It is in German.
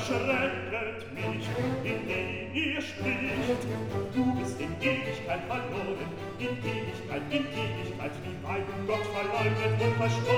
erschrecket mich, indem ihr spricht. Du bist in Ewigkeit verloren, in Ewigkeit, wie weit Gott verleugnet und versprochen.